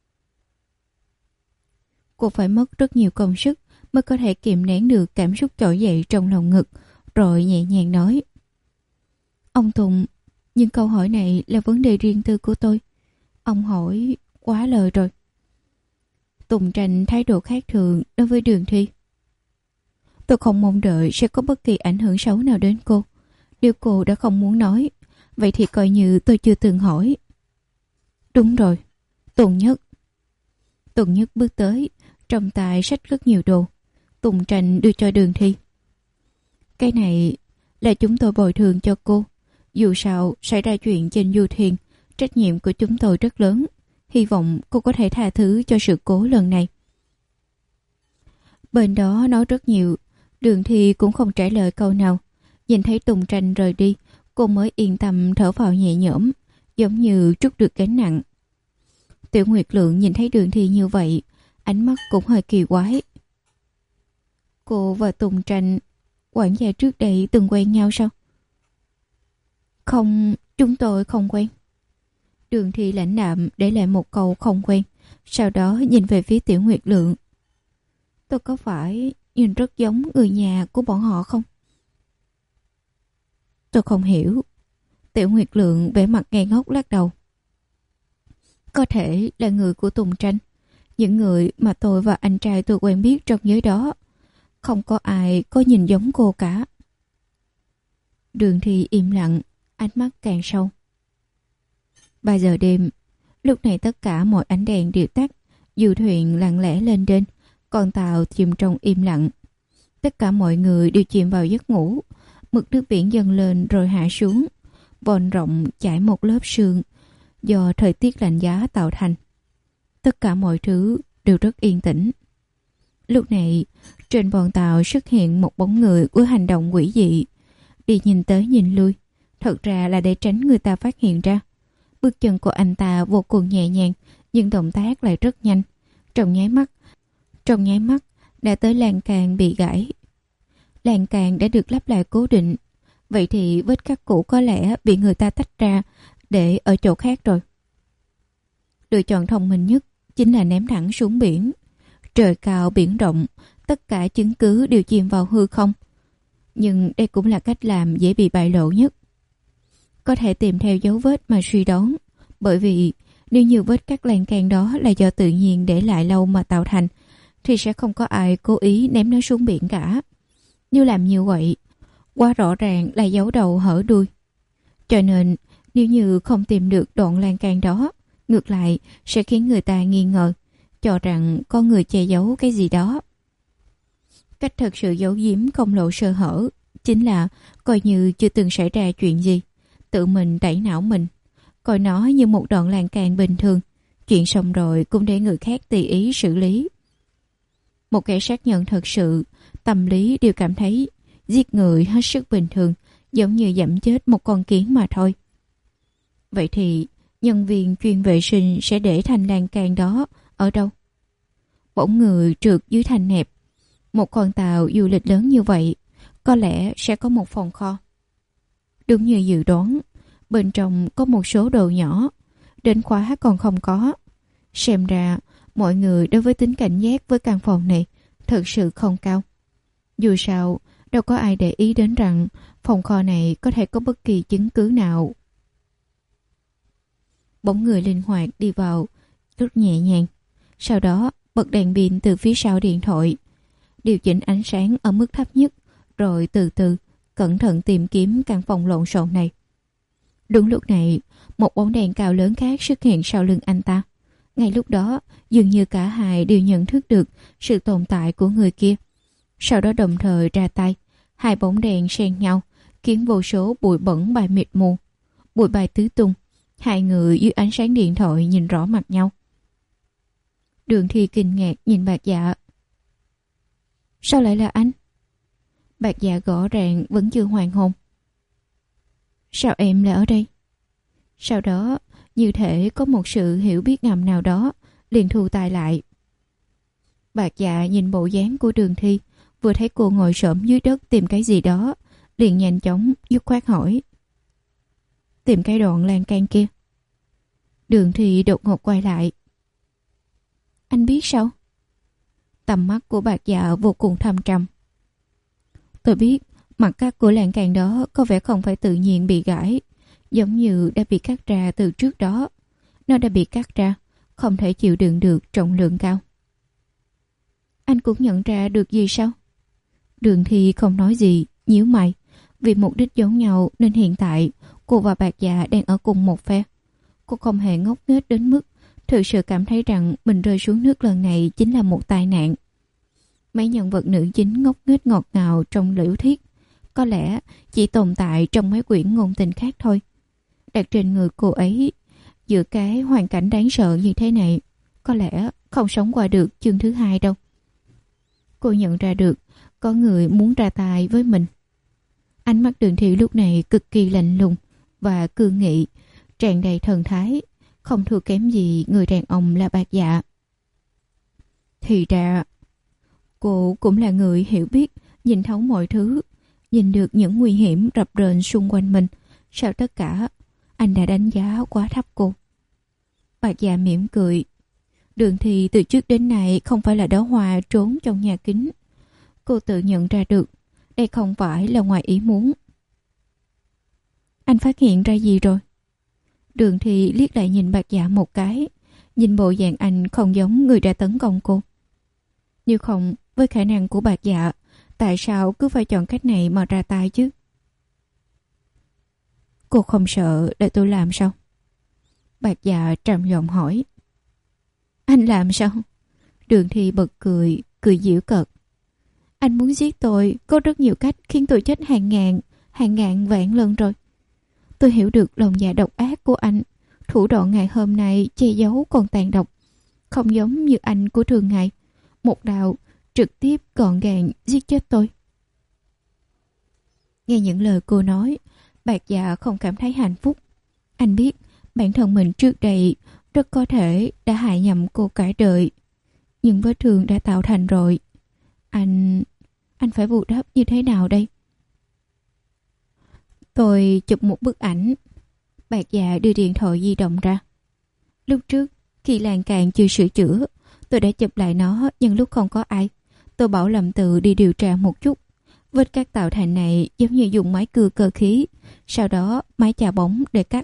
Cô phải mất rất nhiều công sức mới có thể kiềm nén được cảm xúc trỗi dậy trong lòng ngực, rồi nhẹ nhàng nói. Ông Tùng, nhưng câu hỏi này là vấn đề riêng tư của tôi. Ông hỏi quá lời rồi. Tùng Tranh thái độ khác thường đối với Đường Thi. Tôi không mong đợi sẽ có bất kỳ ảnh hưởng xấu nào đến cô. Điều cô đã không muốn nói, vậy thì coi như tôi chưa từng hỏi. Đúng rồi, Tùng Nhất. Tùng Nhất bước tới, trong tay xách rất nhiều đồ. Tùng Tranh đưa cho Đường Thi. Cái này là chúng tôi bồi thường cho cô. Dù sao xảy ra chuyện trên du thuyền, trách nhiệm của chúng tôi rất lớn. Hy vọng cô có thể tha thứ cho sự cố lần này. Bên đó nói rất nhiều, Đường Thi cũng không trả lời câu nào. Nhìn thấy Tùng Tranh rời đi, cô mới yên tâm thở vào nhẹ nhõm, giống như trút được gánh nặng. Tiểu Nguyệt Lượng nhìn thấy Đường Thi như vậy, ánh mắt cũng hơi kỳ quái. Cô và Tùng Tranh, quản gia trước đây từng quen nhau sao? Không, chúng tôi không quen. Đường Thi lãnh đạm để lại một câu không quen, sau đó nhìn về phía Tiểu Nguyệt Lượng. Tôi có phải nhìn rất giống người nhà của bọn họ không? Tôi không hiểu. Tiểu Nguyệt Lượng vẻ mặt ngây ngốc lắc đầu. Có thể là người của Tùng Tranh. Những người mà tôi và anh trai tôi quen biết trong giới đó, không có ai có nhìn giống cô cả. Đường Thi im lặng, ánh mắt càng sâu. Ba giờ đêm, lúc này tất cả mọi ánh đèn đều tắt, du thuyền lặng lẽ lên đên, con tàu chìm trong im lặng. Tất cả mọi người đều chìm vào giấc ngủ. Mực nước biển dâng lên rồi hạ xuống, vòm rộng trải một lớp sương do thời tiết lạnh giá tạo thành. Tất cả mọi thứ đều rất yên tĩnh. Lúc này, trên vòm tàu xuất hiện một bóng người của hành động quỷ dị. Đi nhìn tới nhìn lui, thật ra là để tránh người ta phát hiện ra. Bước chân của anh ta vô cùng nhẹ nhàng, nhưng động tác lại rất nhanh. Trong nháy mắt, trong nháy mắt đã tới lan can bị gãy. Lan can đã được lắp lại cố định. Vậy thì vết cắt cũ có lẽ bị người ta tách ra, để ở chỗ khác rồi. Lựa chọn thông minh nhất chính là ném thẳng xuống biển. Trời cao biển rộng, tất cả chứng cứ đều chìm vào hư không. Nhưng đây cũng là cách làm dễ bị bại lộ nhất. Có thể tìm theo dấu vết mà suy đoán, bởi vì nếu như vết cắt lan can đó là do tự nhiên để lại lâu mà tạo thành, thì sẽ không có ai cố ý ném nó xuống biển cả. Nếu làm như vậy, quá rõ ràng là giấu đầu hở đuôi. Cho nên, nếu như không tìm được đoạn lan can đó, ngược lại sẽ khiến người ta nghi ngờ, cho rằng có người che giấu cái gì đó. Cách thật sự giấu giếm không lộ sơ hở chính là coi như chưa từng xảy ra chuyện gì, tự mình tẩy não mình, coi nó như một đoạn lan can bình thường, chuyện xong rồi cũng để người khác tùy ý xử lý. Một kẻ sát nhân thật sự, tâm lý đều cảm thấy giết người hết sức bình thường, giống như dẫm chết một con kiến mà thôi. Vậy thì nhân viên chuyên vệ sinh sẽ để thanh lan can đó ở đâu? Bỗng người trượt dưới thanh nẹp. Một con tàu du lịch lớn như vậy, có lẽ sẽ có một phòng kho. Đúng như dự đoán, bên trong có một số đồ nhỏ, đến khóa còn không có. Xem ra, mọi người đối với tính cảnh giác với căn phòng này thật sự không cao. Dù sao, đâu có ai để ý đến rằng phòng kho này có thể có bất kỳ chứng cứ nào. Bóng người linh hoạt đi vào rất nhẹ nhàng. Sau đó bật đèn pin từ phía sau điện thoại, điều chỉnh ánh sáng ở mức thấp nhất, rồi từ từ cẩn thận tìm kiếm căn phòng lộn xộn này. Đúng lúc này, một bóng đèn cao lớn khác xuất hiện sau lưng anh ta. Ngay lúc đó, dường như cả hai đều nhận thức được sự tồn tại của người kia. Sau đó đồng thời ra tay, hai bóng đèn xen nhau, khiến vô số bụi bẩn bay mịt mù. Bụi bay tứ tung, hai người dưới ánh sáng điện thoại nhìn rõ mặt nhau. Đường Thi kinh ngạc nhìn Bạch Dạ. Sao lại là anh? Bạch Dạ rõ ràng vẫn chưa hoàn hồn. Sao em lại ở đây? Sau đó, như thể có một sự hiểu biết ngầm nào đó, liền thu tay lại. Bạch Dạ nhìn bộ dáng của Đường Thi, vừa thấy cô ngồi xổm dưới đất tìm cái gì đó, liền nhanh chóng dứt khoát hỏi. Tìm cái đoạn lan can kia. Đường Thi đột ngột quay lại. Anh biết sao? Tầm mắt của Bạch Dạ vô cùng thâm trầm. Tôi biết mặt cắt của lan can đó có vẻ không phải tự nhiên bị gãy, giống như đã bị cắt ra từ trước đó. Nó đã bị cắt ra, không thể chịu đựng được trọng lượng cao. Anh cũng nhận ra được gì sao? Đường Thi không nói gì, nhíu mày. Vì mục đích giống nhau nên hiện tại cô và Bạch Dạ đang ở cùng một phe. Cô không hề ngốc nghếch đến mức thực sự cảm thấy rằng mình rơi xuống nước lần này chính là một tai nạn. Mấy nhân vật nữ chính ngốc nghếch ngọt ngào trong tiểu thuyết có lẽ chỉ tồn tại trong mấy quyển ngôn tình khác thôi. Đặt trên người cô ấy, giữa cái hoàn cảnh đáng sợ như thế này, có lẽ không sống qua được chương thứ hai đâu. Cô nhận ra được có người muốn ra tay với mình. Ánh mắt Đường Thi lúc này cực kỳ lạnh lùng và cương nghị, tràn đầy thần thái, không thua kém gì người đàn ông là Bạch Dạ. Thì ra, cô cũng là người hiểu biết, nhìn thấu mọi thứ, nhìn được những nguy hiểm rập rờn xung quanh mình. Sau tất cả, anh đã đánh giá quá thấp cô. Bạch Dạ mỉm cười. Đường Thi từ trước đến nay không phải là đóa hoa trốn trong nhà kính. Cô tự nhận ra được đây không phải là ngoài ý muốn. Anh phát hiện ra gì rồi? Đường Thi liếc lại nhìn Bạch Dạ một cái, nhìn bộ dạng anh không giống người đã tấn công cô. Nếu không, với khả năng của Bạch Dạ, tại sao cứ phải chọn cách này mà ra tay chứ? Cô không sợ để tôi làm sao? Bạch Dạ trầm giọng hỏi. Anh làm sao? Đường Thi bật cười, cười giễu cợt. Anh muốn giết tôi có rất nhiều cách khiến tôi chết hàng ngàn, hàng ngàn vạn lần rồi. Tôi hiểu được lòng dạ độc ác của anh. Thủ đoạn ngày hôm nay che giấu còn tàn độc, không giống như anh của thường ngày. Một đao trực tiếp gọn gàng giết chết tôi. Nghe những lời cô nói, Bạch Dạ không cảm thấy hạnh phúc. Anh biết bản thân mình trước đây rất có thể đã hại nhầm cô cả đời. Nhưng vết thương đã tạo thành rồi. Anh... anh phải bù đắp như thế nào đây? Tôi chụp một bức ảnh. Bạc Dạ đưa điện thoại di động ra. Lúc trước, khi lan can chưa sửa chữa, tôi đã chụp lại nó, nhưng lúc không có ai, tôi bảo Lâm Tự đi điều tra một chút. Vết cắt tạo thành này giống như dùng máy cưa cơ khí, sau đó máy chà bóng để cắt.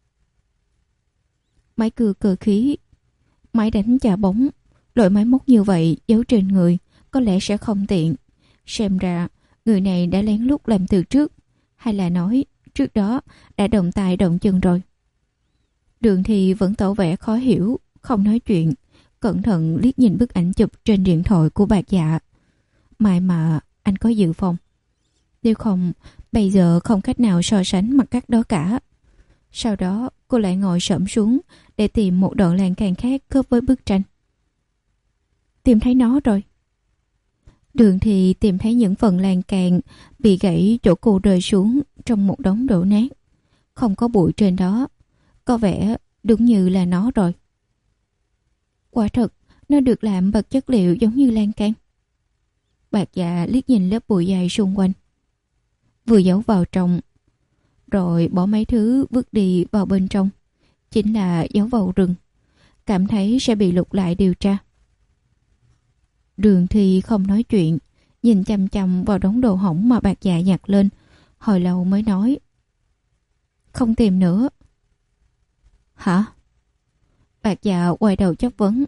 Máy cưa cơ khí, máy đánh chà bóng, loại máy móc như vậy giấu trên người có lẽ sẽ không tiện. Xem ra người này đã lén lút làm từ trước, hay là nói trước đó đã động tay động chân rồi. Đường Thì vẫn tỏ vẻ khó hiểu, không nói chuyện, cẩn thận liếc nhìn bức ảnh chụp trên điện thoại của Bạc Dạ. May mà anh có dự phòng, nếu không bây giờ không cách nào so sánh mặt cắt đó cả. Sau đó cô lại ngồi xổm xuống để tìm một đoạn lan can khác khớp với bức tranh. Tìm thấy nó rồi. Đường Thì tìm thấy những phần lan can bị gãy chỗ cô rơi xuống trong một đống đổ nát. Không có bụi trên đó, có vẻ đúng như là nó rồi. Quả thật, nó được làm bằng chất liệu giống như lan can. Bạc Dạ liếc nhìn lớp bụi dày xung quanh, vừa giấu vào trong, rồi bỏ mấy thứ vứt đi vào bên trong, chính là giấu vào rừng, cảm thấy sẽ bị lục lại điều tra. Đường Thì không nói chuyện, nhìn chăm chăm vào đống đồ hỏng mà Bạc Dạ nhặt lên, hồi lâu mới nói: Không tìm nữa. Hả? Bạc Dạ quay đầu chất vấn.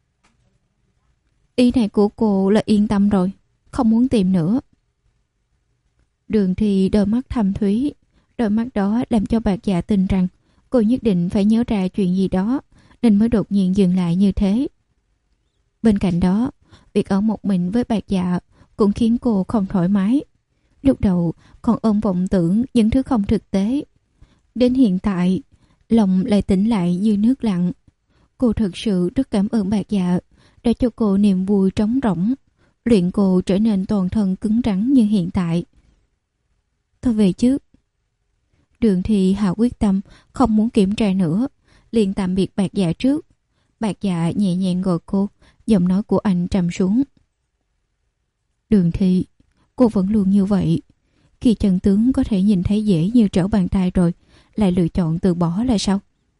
Ý này của cô là yên tâm rồi, không muốn tìm nữa. Đường Thì đôi mắt thâm thúy, đôi mắt đó làm cho Bạc Dạ tin rằng cô nhất định phải nhớ ra chuyện gì đó, nên mới đột nhiên dừng lại như thế. Bên cạnh đó, việc ở một mình với Bạc Dạ cũng khiến cô không thoải mái. Lúc đầu còn ôm vọng tưởng những thứ không thực tế. Đến hiện tại, lòng lại tỉnh lại như nước lặng. Cô thực sự rất cảm ơn Bạc Dạ đã cho cô niềm vui trống rỗng, luyện cô trở nên toàn thân cứng rắn như hiện tại. Tôi về trước. Đường Thì hạ quyết tâm không muốn kiểm tra nữa, liền tạm biệt Bạc Dạ trước. Bạc Dạ nhẹ nhàng gọi cô, giọng nói của anh trầm xuống. Đường Thì, cô vẫn luôn như vậy. Khi chân tướng có thể nhìn thấy dễ như trở bàn tay rồi, lại lựa chọn từ bỏ là sao?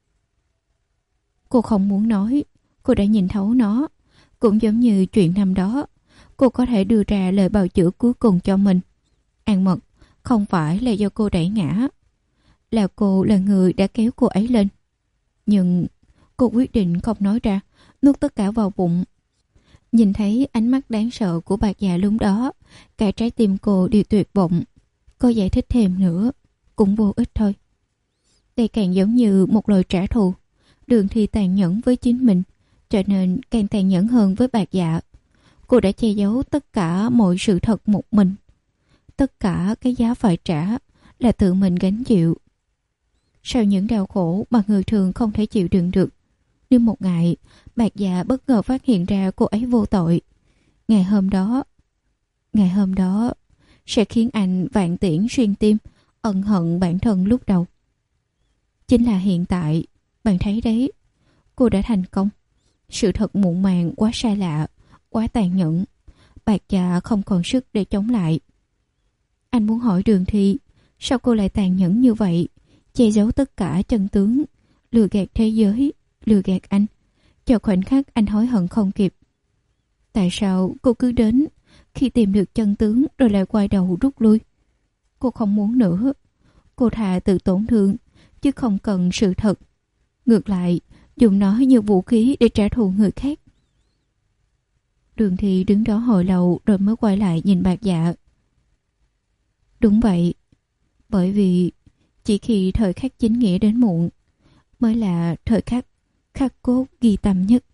Cô không muốn nói, cô đã nhìn thấu nó. Cũng giống như chuyện năm đó, cô có thể đưa ra lời bào chữa cuối cùng cho mình. An Mật không phải là do cô đẩy ngã, là cô là người đã kéo cô ấy lên. Nhưng cô quyết định không nói ra, nuốt tất cả vào bụng. Nhìn thấy ánh mắt đáng sợ của Bạc Dạ lúc đó, cả trái tim cô đều tuyệt vọng. Cô giải thích thêm nữa cũng vô ích thôi. Đây càng giống như một lời trả thù. Đường Thì tàn nhẫn với chính mình, cho nên càng tàn nhẫn hơn với Bạc Dạ. Cô đã che giấu tất cả mọi sự thật một mình. Tất cả cái giá phải trả là tự mình gánh chịu. Sau những đau khổ mà người thường không thể chịu đựng được, nếu một ngày Bạc Dạ bất ngờ phát hiện ra cô ấy vô tội, ngày hôm đó ngày hôm đó sẽ khiến anh vạn tiễn xuyên tim, ân hận bản thân lúc đầu. Chính là hiện tại, bạn thấy đấy, cô đã thành công. Sự thật muộn màng quá xa lạ, quá tàn nhẫn. Bạc Dạ không còn sức để chống lại. Anh muốn hỏi Đường Thì, sao cô lại tàn nhẫn như vậy, che giấu tất cả chân tướng, lừa gạt thế giới, lừa gạt anh, cho khoảnh khắc anh hối hận không kịp. Tại sao cô cứ đến khi tìm được chân tướng rồi lại quay đầu rút lui? Cô không muốn nữa. Cô thà tự tổn thương, chứ không cần sự thật. Ngược lại, dùng nó như vũ khí để trả thù người khác. Đường Thì đứng đó hồi lâu rồi mới quay lại nhìn Bạc Dạ. Đúng vậy, bởi vì chỉ khi thời khắc chính nghĩa đến muộn mới là thời khắc khắc cốt ghi tâm nhất.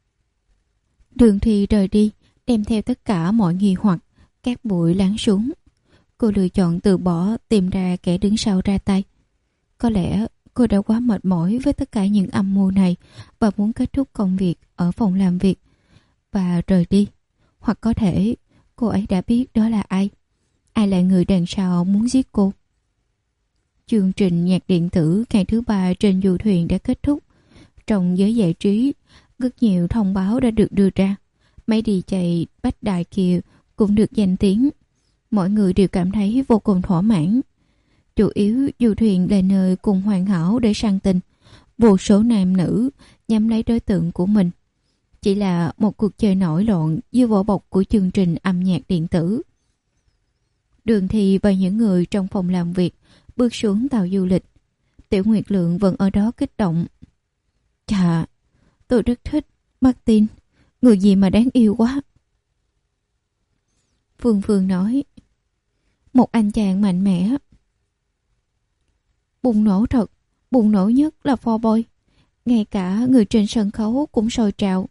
Đường Thì rời đi, đem theo tất cả mọi nghi hoặc, cát bụi lắng xuống. Cô lựa chọn từ bỏ, tìm ra kẻ đứng sau ra tay. Có lẽ cô đã quá mệt mỏi với tất cả những âm mưu này và muốn kết thúc công việc ở phòng làm việc và rời đi. Hoặc có thể cô ấy đã biết đó là ai. Ai là người đằng sau muốn giết cô. Chương trình nhạc điện tử ngày thứ ba trên du thuyền đã kết thúc. Trong giới giải trí, rất nhiều thông báo đã được đưa ra. Mấy đi giây bách đại kia cũng được danh tiếng. Mọi người đều cảm thấy vô cùng thỏa mãn. Chủ yếu du thuyền là nơi cùng hoàn hảo để săn tình. Vô số nam nữ nhắm lấy đối tượng của mình. Chỉ là một cuộc chơi nổi loạn dưới vỏ bọc của chương trình âm nhạc điện tử. Đường Thi và những người trong phòng làm việc bước xuống tàu du lịch. Tiểu Nguyệt Lượng vẫn ở đó kích động. Chà, tôi rất thích Martin, người gì mà đáng yêu quá. Phương Phương nói, một anh chàng mạnh mẽ. Bùng nổ thật, bùng nổ nhất là For Boy. Ngay cả người trên sân khấu cũng sôi trào.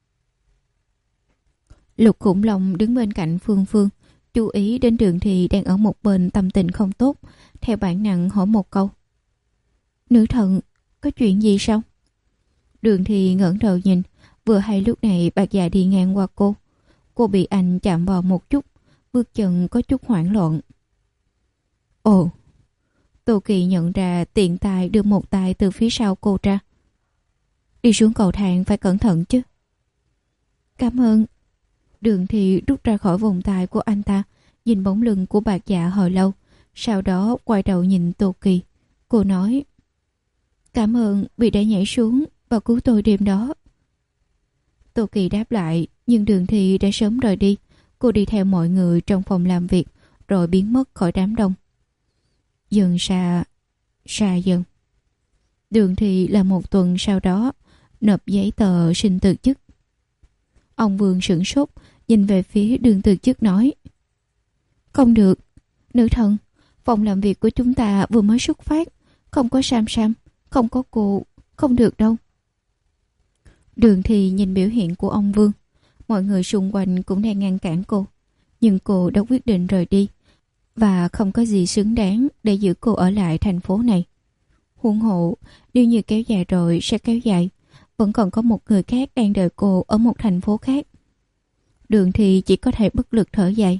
Lục Khủng Long đứng bên cạnh Phương Phương, chú ý đến Đường Thi đang ở một bên tâm tình không tốt, theo bản năng hỏi một câu. Nữ thần, có chuyện gì sao? Đường Thi ngẩng đầu nhìn, vừa hay lúc này Bạc Dạ đi ngang qua cô. Cô bị anh chạm vào một chút, bước chân có chút hoảng loạn. Ồ! Tô Kỳ nhận ra tiện tay đưa một tay từ phía sau cô ra. Đi xuống cầu thang phải cẩn thận chứ. Cảm ơn. Đường Thi rút ra khỏi vòng tay của anh ta, nhìn bóng lưng của Bạc Dạ hồi lâu, sau đó quay đầu nhìn Tô Kỳ. Cô nói, cảm ơn vì đã nhảy xuống và cứu tôi đêm đó. Tô Kỳ đáp lại, nhưng Đường Thi đã sớm rời đi. Cô đi theo mọi người trong phòng làm việc, rồi biến mất khỏi đám đông. Dần xa, xa dần. Đường Thi là một tuần sau đó nộp giấy tờ xin từ chức. Ông Vương sửng sốt, nhìn về phía Đường từ chức nói, không được, nữ thần, phòng làm việc của chúng ta vừa mới xuất phát, không có Sam Sam, không có cô, không được đâu. Đường Thi nhìn biểu hiện của ông Vương. Mọi người xung quanh cũng đang ngăn cản cô, nhưng cô đã quyết định rời đi, và không có gì xứng đáng để giữ cô ở lại thành phố này. Huống hộ, nếu như kéo dài rồi sẽ kéo dài, vẫn còn có một người khác đang đợi cô ở một thành phố khác. Đường Thi chỉ có thể bất lực thở dài.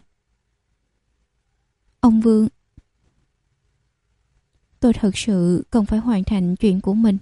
Ông Vương, tôi thật sự cần phải hoàn thành chuyện của mình.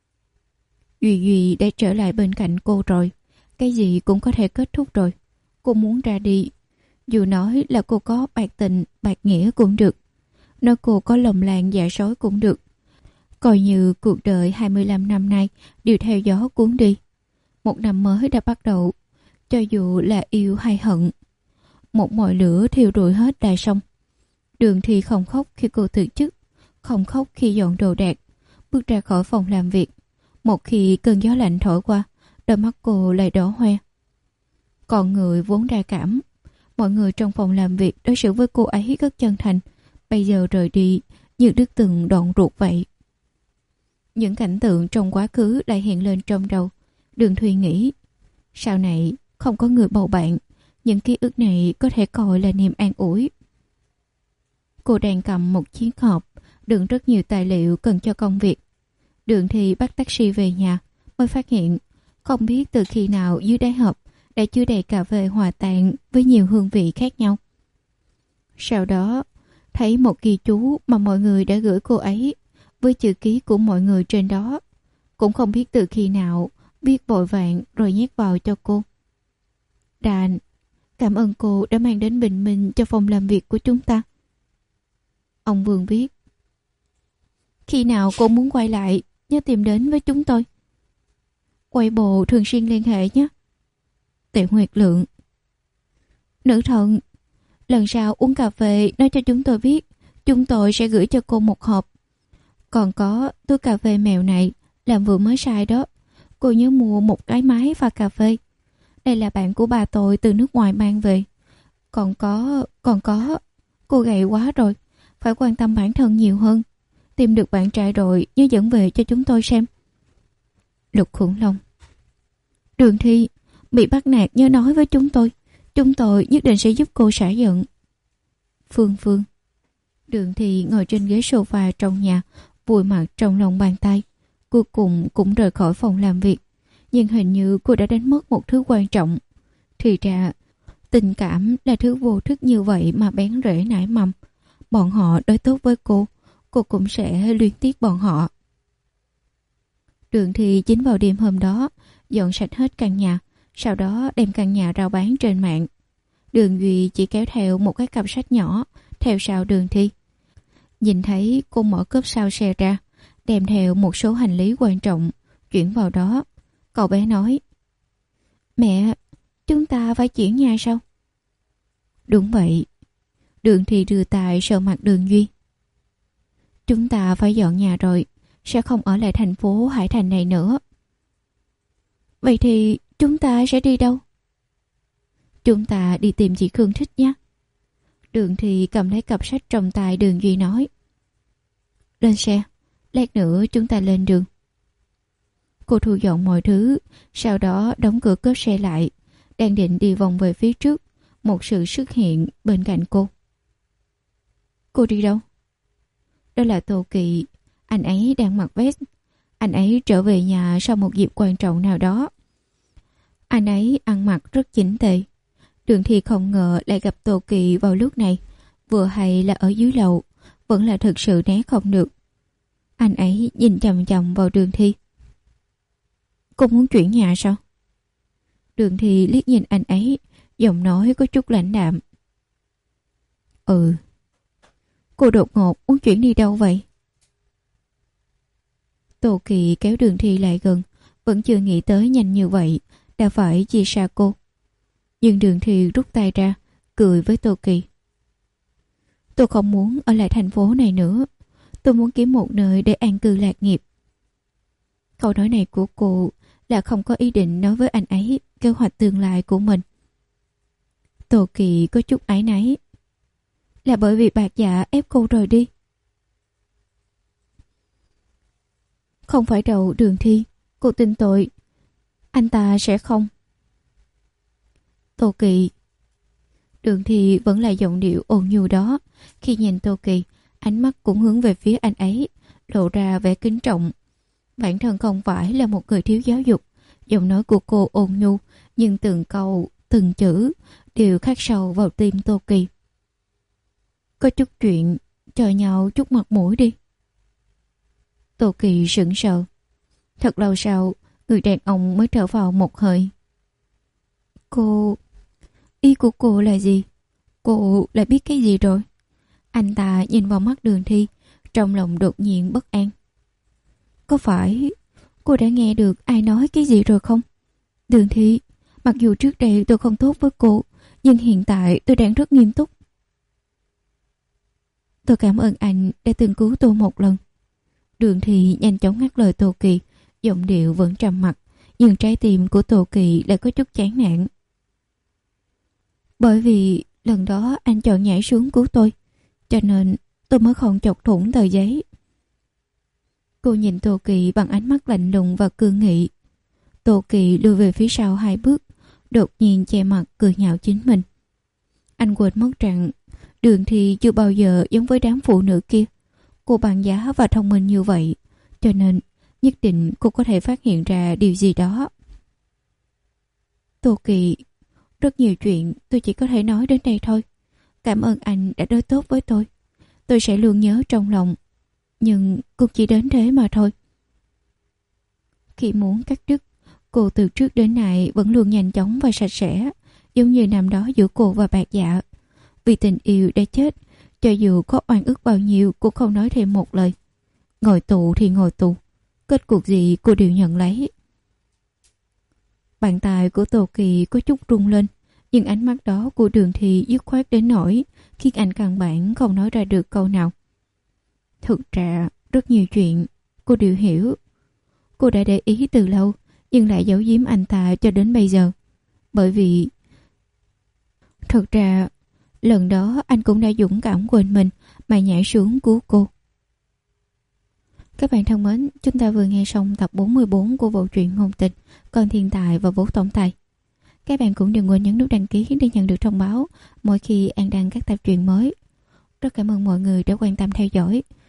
Duy Duy đã trở lại bên cạnh cô rồi, cái gì cũng có thể kết thúc rồi. Cô muốn ra đi, dù nói là cô có bạc tình, bạc nghĩa cũng được, nói cô có lồng làng dạ sói cũng được. Coi như cuộc đời hai mươi lăm năm nay đều theo gió cuốn đi. Một năm mới đã bắt đầu, cho dù là yêu hay hận, một mồi lửa thiêu rụi hết đã xong. Đường Thi không khóc khi cô từ chức, không khóc khi dọn đồ đạc, bước ra khỏi phòng làm việc. Một khi cơn gió lạnh thổi qua, đôi mắt cô lại đỏ hoe. Còn người vốn đa cảm, mọi người trong phòng làm việc đối xử với cô ấy rất chân thành, bây giờ rời đi như đứt từng đoạn ruột vậy. Những cảnh tượng trong quá khứ lại hiện lên trong đầu. Đường Thùy nghĩ, sau này không có người bầu bạn, những ký ức này có thể coi là niềm an ủi. Cô đang cầm một chiếc hộp đựng rất nhiều tài liệu cần cho công việc. Đường Thi bắt taxi về nhà, mới phát hiện không biết từ khi nào dưới đáy hộp đã chứa đầy cà phê hòa tan với nhiều hương vị khác nhau. Sau đó thấy một ghi chú mà mọi người đã gửi cô ấy với chữ ký của mọi người trên đó, cũng không biết từ khi nào viết vội vàng rồi nhét vào cho cô. Đàn, cảm ơn cô đã mang đến bình minh cho phòng làm việc của chúng ta. Ông Vương viết, khi nào cô muốn quay lại nhớ tìm đến với chúng tôi. Quay bộ thường xuyên liên hệ nhé. Tiểu Nguyệt Lượng. Nữ thần, lần sau uống cà phê nói cho chúng tôi biết, chúng tôi sẽ gửi cho cô một hộp. Còn có túi cà phê mèo này, làm vừa mới sai đó. Cô nhớ mua một cái máy pha cà phê. Đây là bạn của bà tôi từ nước ngoài mang về. Còn có, còn có, cô gầy quá rồi, phải quan tâm bản thân nhiều hơn. Tìm được bạn trai rồi nhớ dẫn về cho chúng tôi xem. Lục Khủng Long. Đường Thi, bị bắt nạt nhớ nói với chúng tôi. Chúng tôi nhất định sẽ giúp cô xả giận. Phương Phương. Đường Thi ngồi trên ghế sofa trong nhà, vùi mặt trong lòng bàn tay. Cuối cùng cũng rời khỏi phòng làm việc. Nhưng hình như cô đã đánh mất một thứ quan trọng. Thì ra, tình cảm là thứ vô thức như vậy mà bén rễ nảy mầm. Bọn họ đối tốt với cô, cô cũng sẽ luyến tiếc bọn họ. Đường Thi chính vào đêm hôm đó dọn sạch hết căn nhà, sau đó đem căn nhà rao bán trên mạng. Đường Duy chỉ kéo theo một cái cặp sách nhỏ theo sau Đường Thi. Nhìn thấy cô mở cốp sau xe ra, đem theo một số hành lý quan trọng, chuyển vào đó. Cậu bé nói, mẹ, chúng ta phải chuyển nhà sao? Đúng vậy. Đường Thi đưa tay sờ mặt Đường Duy. Chúng ta phải dọn nhà rồi, sẽ không ở lại thành phố Hải Thành này nữa. Vậy thì chúng ta sẽ đi đâu? Chúng ta đi tìm chị Khương Thích nhé. Đường Thi cầm lấy cặp sách trong tay Đường Duy nói. Lên xe, lát nữa chúng ta lên đường. Cô thu dọn mọi thứ, sau đó đóng cửa cốp xe lại, đang định đi vòng về phía trước, một sự xuất hiện bên cạnh cô. Cô đi đâu? Đó là Tô Kỵ, anh ấy đang mặc vest. Anh ấy trở về nhà sau một dịp quan trọng nào đó. Anh ấy ăn mặc rất chỉnh tề. Đường Thi không ngờ lại gặp Tô Kỵ vào lúc này, vừa hay là ở dưới lầu, vẫn là thực sự né không được. Anh ấy nhìn chằm chằm vào Đường Thi. Cô muốn chuyển nhà sao? Đường Thi liếc nhìn anh ấy, giọng nói có chút lãnh đạm. Ừ. Cô đột ngột muốn chuyển đi đâu vậy? Tô Kỵ kéo Đường Thi lại gần, vẫn chưa nghĩ tới nhanh như vậy đã phải chia xa cô. Nhưng Đường Thi rút tay ra, cười với Tô Kỵ. Tôi không muốn ở lại thành phố này nữa. Tôi muốn kiếm một nơi để an cư lạc nghiệp. Câu nói này của cô là không có ý định nói với anh ấy kế hoạch tương lai của mình. Tô Kỵ có chút áy náy. Là bởi vì Bạc Dạ ép cô rời đi. Không phải đâu Đường Thi, cô tin tôi. Anh ta sẽ không. Tô Kỵ. Đường Thi vẫn là giọng điệu ôn nhu đó. Khi nhìn Tô Kỵ, ánh mắt cũng hướng về phía anh ấy, lộ ra vẻ kính trọng. Bản thân không phải là một người thiếu giáo dục. Giọng nói của cô ôn nhu, nhưng từng câu, từng chữ đều khắc sâu vào tim Tô Kỵ. Có chút chuyện, cho nhau chút mặt mũi đi. Tô Kỵ sững sờ. Thật lâu sau, người đàn ông mới thở vào một hơi. Cô... Ý của cô là gì? Cô lại biết cái gì rồi? Anh ta nhìn vào mắt Đường Thi, trong lòng đột nhiên bất an. Có phải cô đã nghe được ai nói cái gì rồi không? Đường Thi, mặc dù trước đây tôi không tốt với cô, nhưng hiện tại tôi đang rất nghiêm túc. Tôi cảm ơn anh đã từng cứu tôi một lần. Đường Thi nhanh chóng ngắt lời Tô Kỵ, giọng điệu vẫn trầm mặc, nhưng trái tim của Tô Kỵ lại có chút chán nản. Bởi vì lần đó anh chọn nhảy xuống cứu tôi, cho nên tôi mới không chọc thủng tờ giấy. Cô nhìn Tô Kỵ bằng ánh mắt lạnh lùng và cương nghị. Tô Kỵ lùi về phía sau hai bước, đột nhiên che mặt cười nhạo chính mình. Anh quên mất rằng Đường Thi chưa bao giờ giống với đám phụ nữ kia. Cô bằng giá và thông minh như vậy, cho nên nhất định cô có thể phát hiện ra điều gì đó. Tô Kỵ, rất nhiều chuyện tôi chỉ có thể nói đến đây thôi. Cảm ơn anh đã đối tốt với tôi. Tôi sẽ luôn nhớ trong lòng. Nhưng cũng chỉ đến thế mà thôi. Khi muốn cắt đứt, cô từ trước đến nay vẫn luôn nhanh chóng và sạch sẽ, giống như năm đó giữa cô và Bạc Dạ. Vì tình yêu đã chết, cho dù có oan ức bao nhiêu cô không nói thêm một lời. Ngồi tù thì ngồi tù, kết cục gì cô đều nhận lấy. Bàn tay của Tô Kỵ có chút rung lên, nhưng ánh mắt đó của Đường Thi dứt khoát đến nỗi khiến anh căn bản không nói ra được câu nào. Thực ra rất nhiều chuyện cô đều hiểu. Cô đã để ý từ lâu, nhưng lại giấu giếm anh ta cho đến bây giờ. Bởi vì thật ra lần đó anh cũng đã dũng cảm quên mình mà nhảy xuống cứu cô. Các bạn thân mến, chúng ta vừa nghe xong tập bốn mươi bốn của bộ truyện ngôn tình Con Thiên Tài và Vũ Tổng Tài. Các bạn cũng đừng quên nhấn nút đăng ký để nhận được thông báo mỗi khi An đăng các tập truyện mới. Rất cảm ơn mọi người đã quan tâm theo dõi.